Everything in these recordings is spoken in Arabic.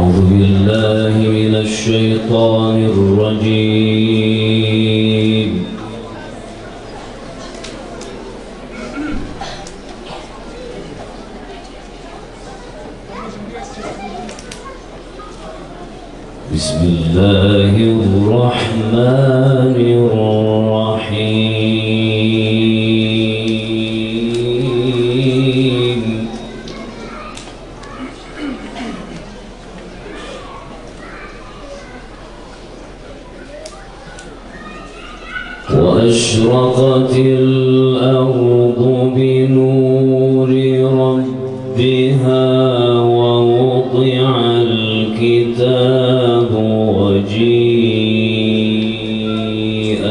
أعوذ بالله من الشيطان الرجيم. بسم الله الرحمن الرحيم. وأشرقت الأرض بنور ربها ووضع الكتاب وجيء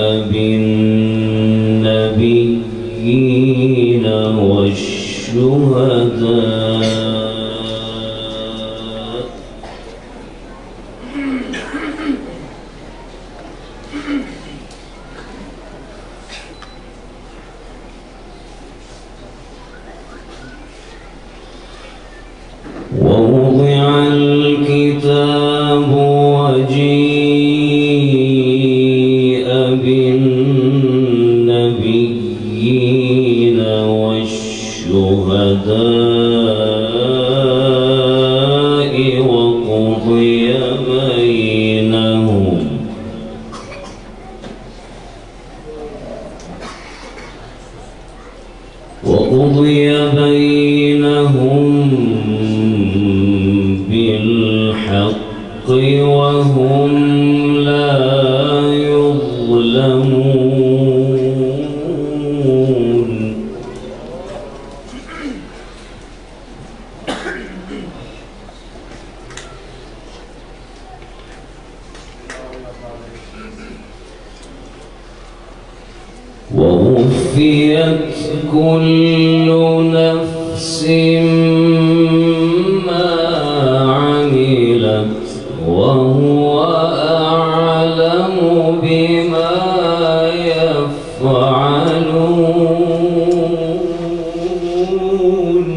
بالنبيين والشهداء ووضع الكتاب وجيء بالنبيين والشهداء وقضي بينهم بالحق وهم لا يظلمون. ووفيت كل نفس ما عملت وهو أعلم بما يفعلون.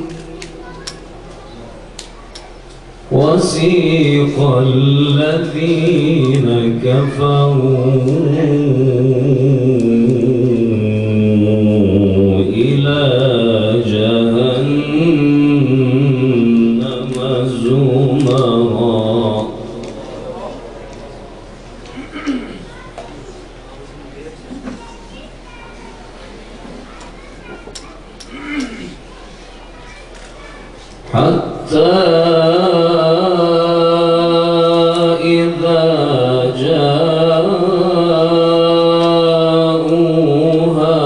وسيق الذين كفروا إلى جهنم زمرا حتى إذا جاءوها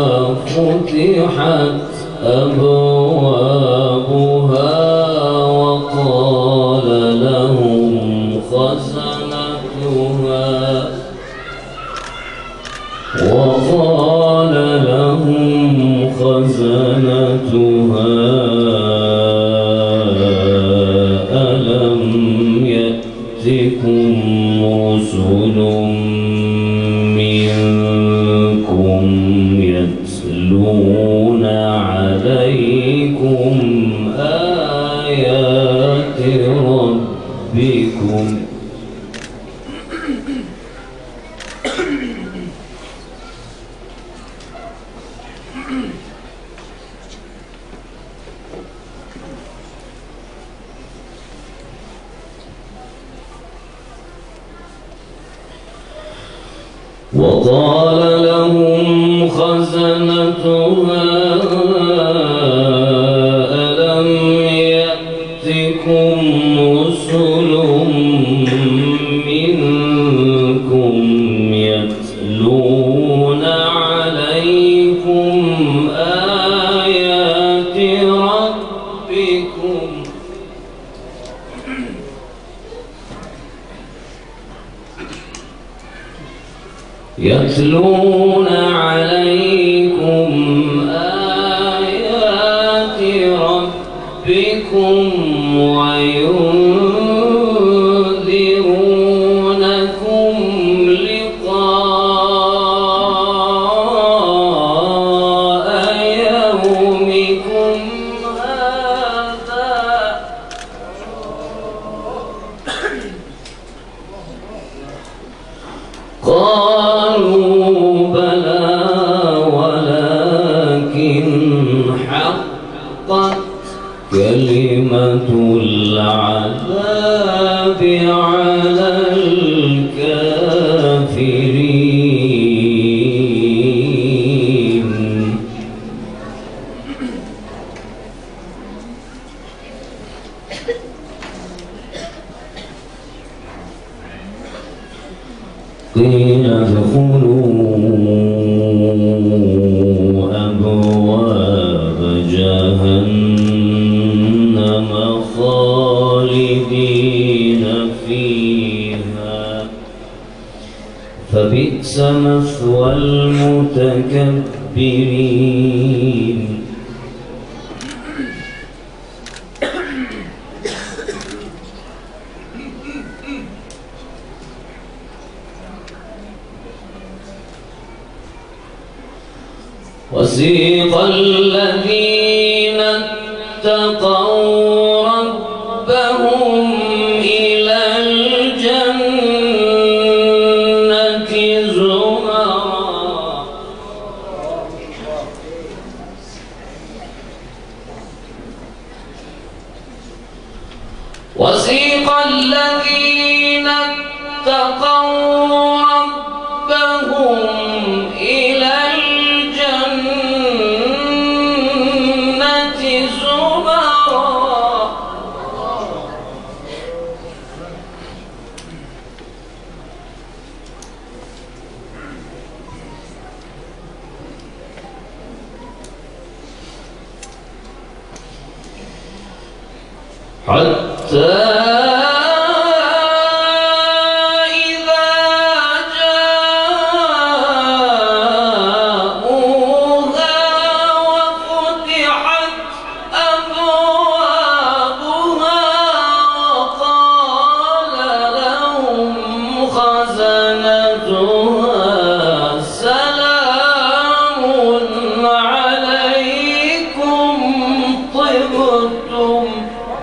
فتحت أبوابها وقال لهم خزنتها ألم يأتكم رسل منكم يتلون عليكم آيات ربكم وقال لهم خزنتها ألم يأتكم رسل منكم يتلون عليكم آيات ربكم يتلون عليكم آيات ربكم وينذرونكم لقاء يومكم هذا قالوا بلى ولكن حقت كلمة العذاب على الكافرين. قيل ادخلوا أبواب جهنم خالدين فيها فبئس مثوى المتكبرين. وسيق الذين اتقوا ربهم إلى الجنة زمرا وسيق الذين اتقوا ربهم إلى حتى إذا جاءوها وفتحت أبوابها وقال لهم خزنتها سلام عليكم طبتم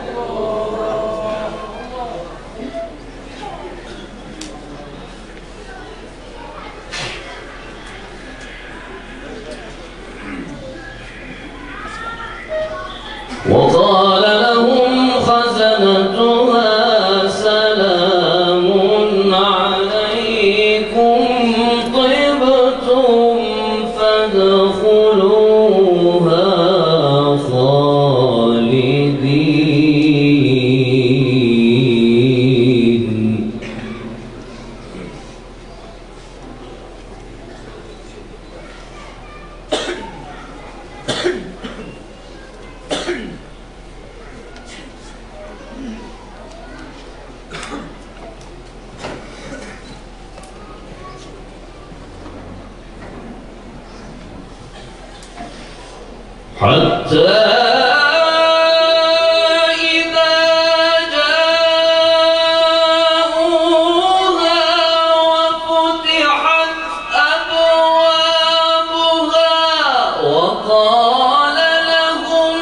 وقال لهم خزنتها سلام عليكم طبتم فادخلوها خالدين. حتى إذا جاءوها وفتحت أبوابها وقال لهم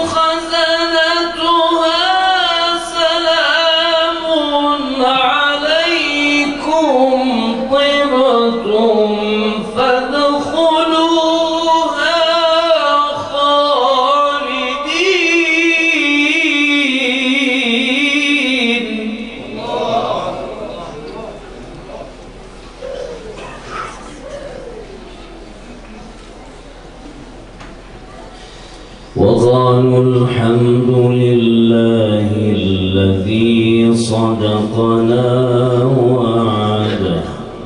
خزنتها سلام عليكم طبتم فادخلوها وقالوا الحمد لله الذي صدقنا وعده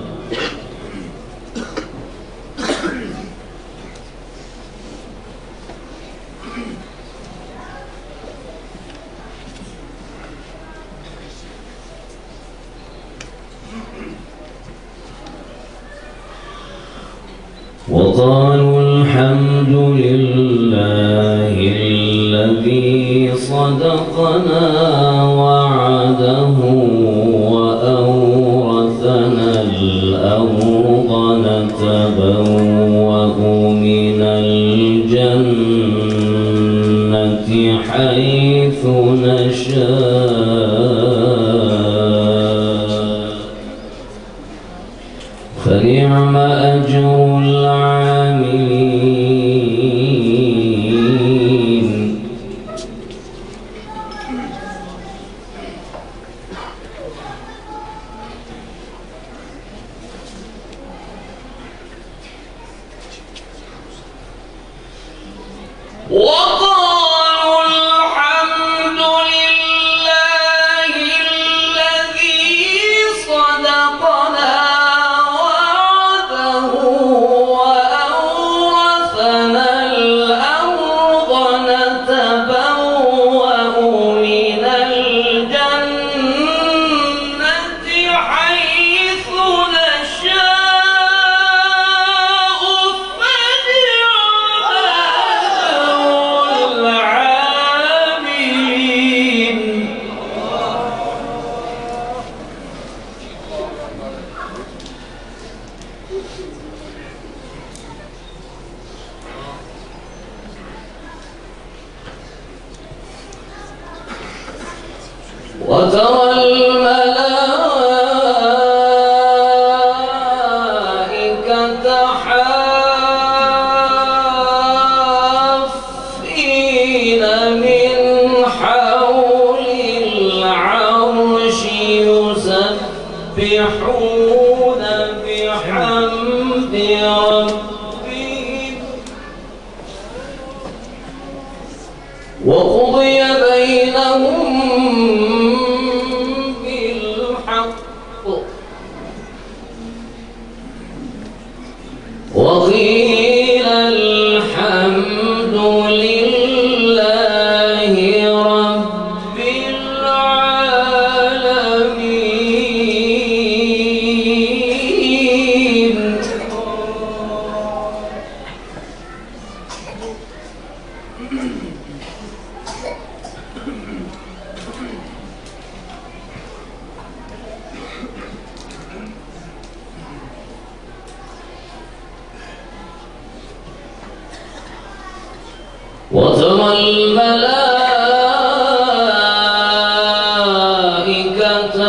وقالوا الحمد لله الذي صدقنا وعده وأورثنا الأرض نتبوأ من الجنة حيث نشاء ونعم أجر العاملين. وقالوا الحمد لله الذي صدقنا وعده وأورثنا الأرض نتبوأ من الجنة حيث نشاء فنعم العاملين. وترى الملائكة حافين من حول العرش يسبحون بحمد ربهم وقضي بينهم بالحق وقيل الحمد لله رب العالمين. وترى الملائكة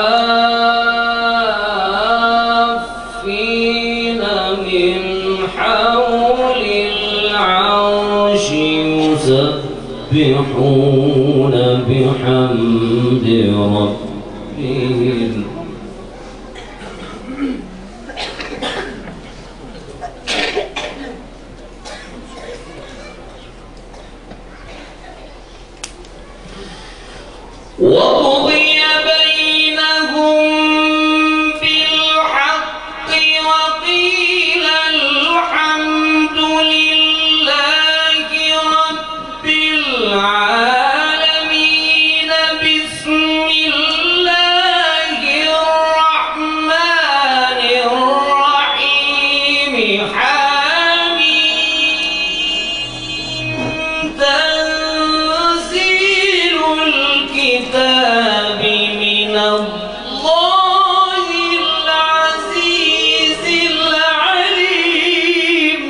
حافين من حول العرش يسبحون بحمد ربهم وقضي بينهم بالحق وقيل الحمد لله رب العالمين. بسم الله الرحمن الرحيم. حميم. تنزيل الكتاب من الله العزيز العليم.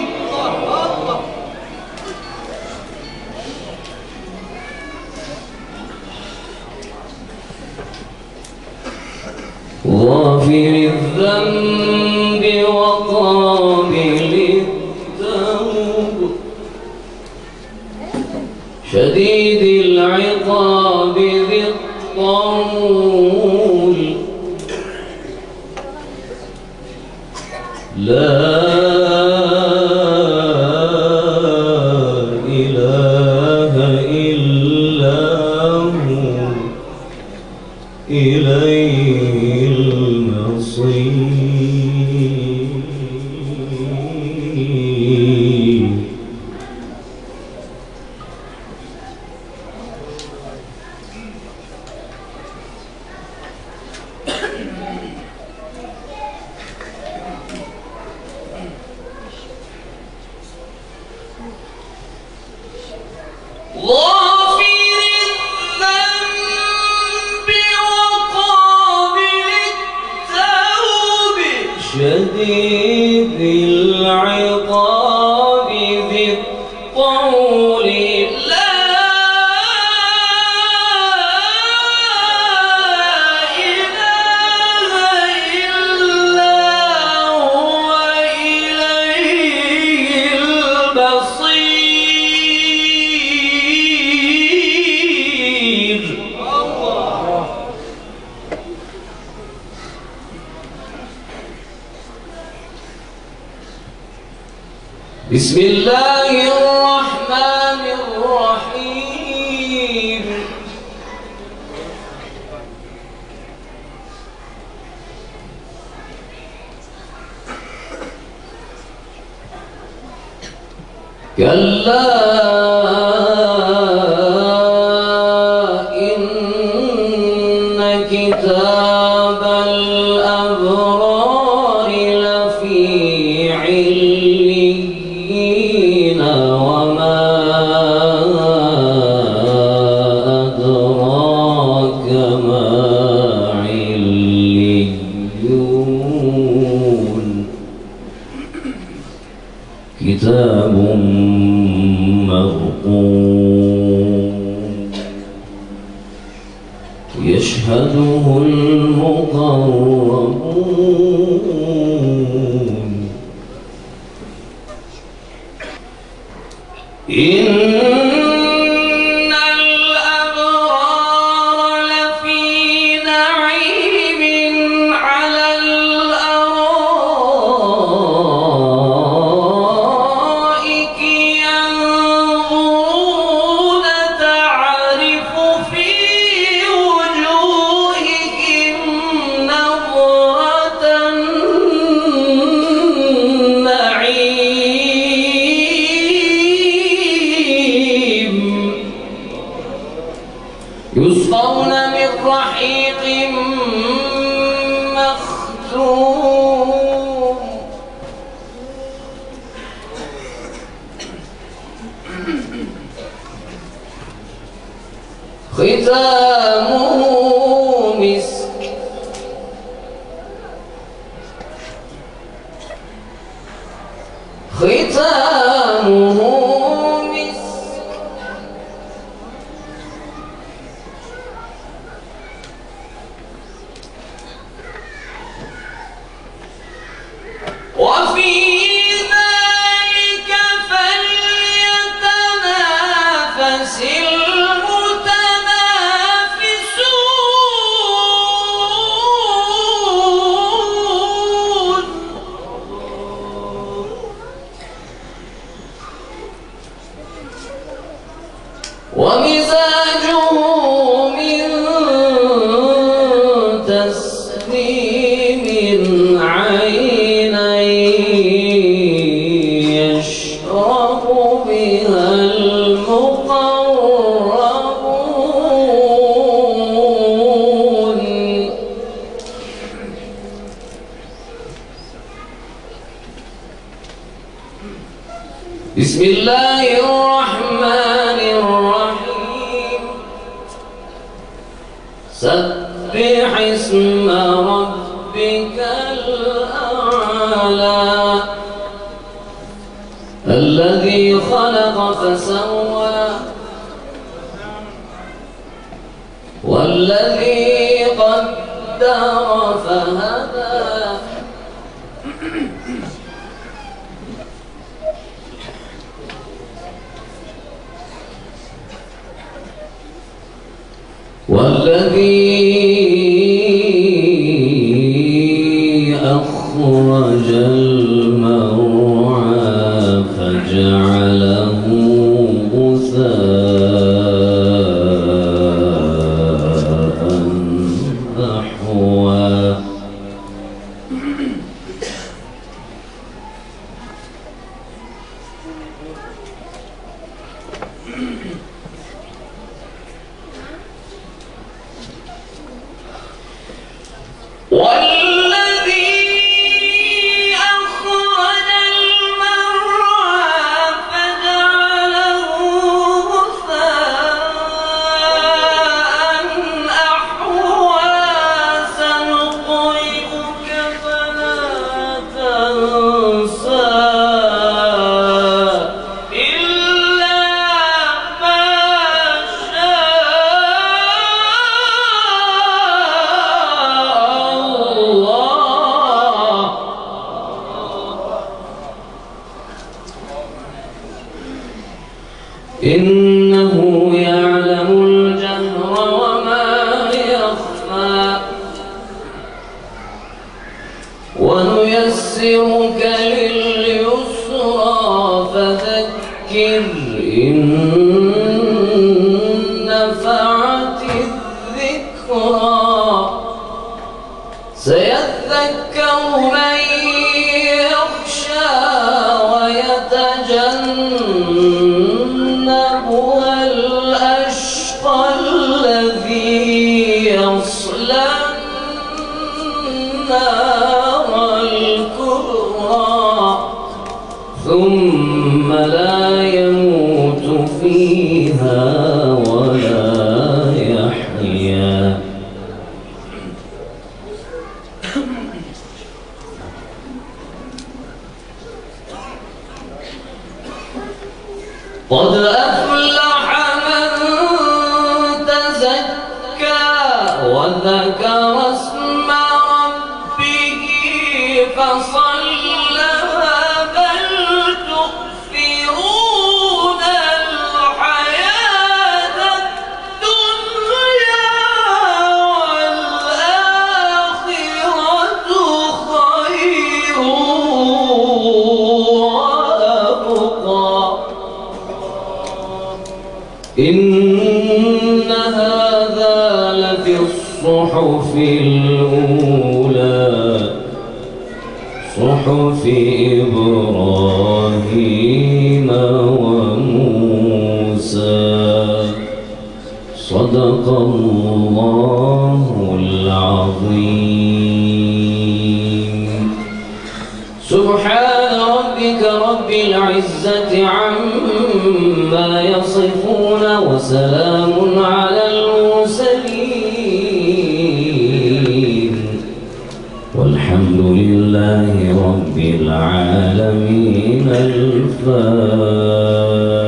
غافر الذنب وقابل التوب شديد العقاب ذي الطول لا إله إلا هو إليه المصير. شديد العقاب ذي الطول لا إله إلا هو بسم الله الرحمن الرحيم كلا إن كتاب الأبرار لفي عليين وما أدراك ما عليون كتاب مرقوم يشهده المقربون إن الأبرار لفي نعيم على الأرائك ينظرون تعرف في وجوههم نظرة النعيم يسقون من رحيق مختوم ختامه مسك ختامه مسك وفي ذلك فليتنافس المتنافسون ومزاجه من تسنيم عينا يشرب بها المقربون بسم الله الرحمن الرحيم سبح اسم ربك الأعلى الذي خلق فسوى والذي قدر فهدى والذي أخرج المرعى فجعله غثاء أحوى والذي أخرج المرعى فجعله غثاء أحوى سنقرئك فلا تنسى إلا ما إنه يعلم الجهر وما يخفى ونيسرك لليسرى سيذكر من يخشى ويتجنبها الأشقى الذي يصلى النار الكبرى ثم لا يموت فيها ولا يحيا. قد أفلح من تزكى وذكر اسم ربه فصلى بل تؤثرون الحياة الدنيا والآخرة خير وأبقى. إن هذا لفي الصحف الأولى صحف إبراهيم وموسى. صدق الله العظيم. سبحان ربك رب العزة عما يصفون وسلام على المرسلين والحمد لله رب العالمين. الفاتحة.